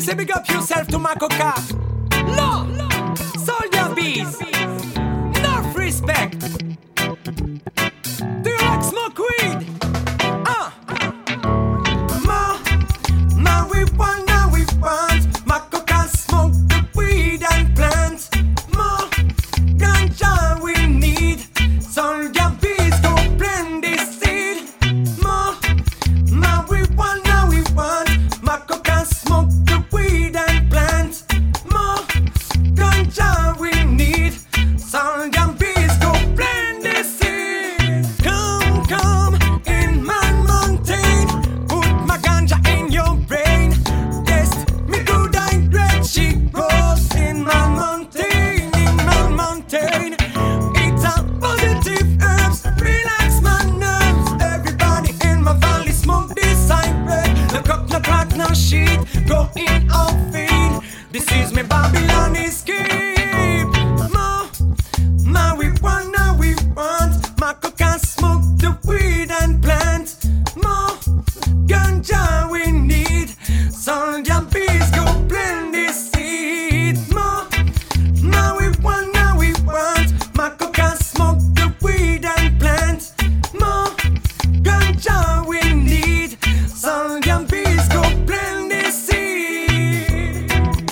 say big up yourself to my coca. No, soldier bees. Enough respect. Do you like smoke weed? Marijuana we want. My coca smoke the weed and plant. More ganja we need. Soldier bees go blend this seed. More marijuana we want. My coca smoke the weed and plant. More ganja we need. Soldier bees go blend this seed. Come in my mountain. Put my ganja in your brain. Taste me good and great. She grows in my mountain, in my mountain. It's a positive herbs, relax my nerves. Everybody in my valley smoke this hybrid. Look up, no clock, no sheet. Go in out feed. This is me Babylon escape. More marijuana we want. My coca smoke the weed and plant. More ganja we need. Soldier bees go blend this seed. More marijuana we want. My coca smoke the weed and plant. More ganja we need. Soldier bees go blend this seed.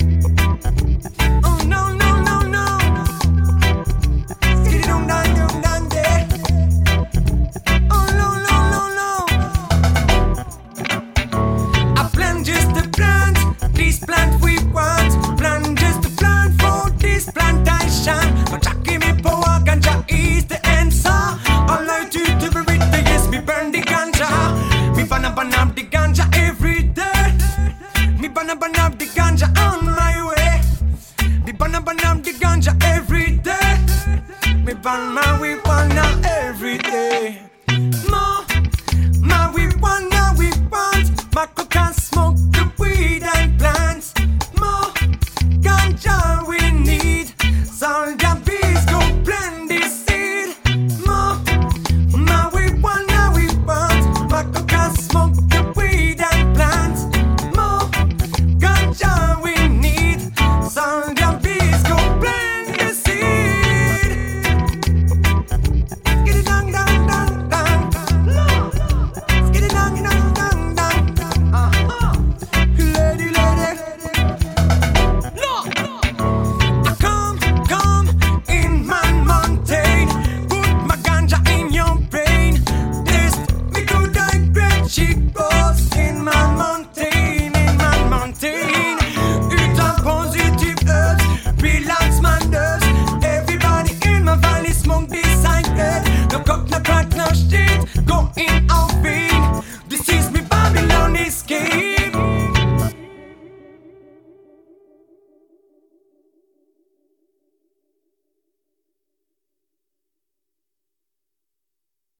Oh no no no no. Skitty dum dum day. Oh no no no no. I plant just the plant. This plant we want. Plant just the plant for this plantation. But give me power, ganja is the answer. All I do to be with the yes, me burn the ganja. Me burn up the ganja every day. Me burn up the ganja on my way. Me burn up the ganja every day. Me burn my way.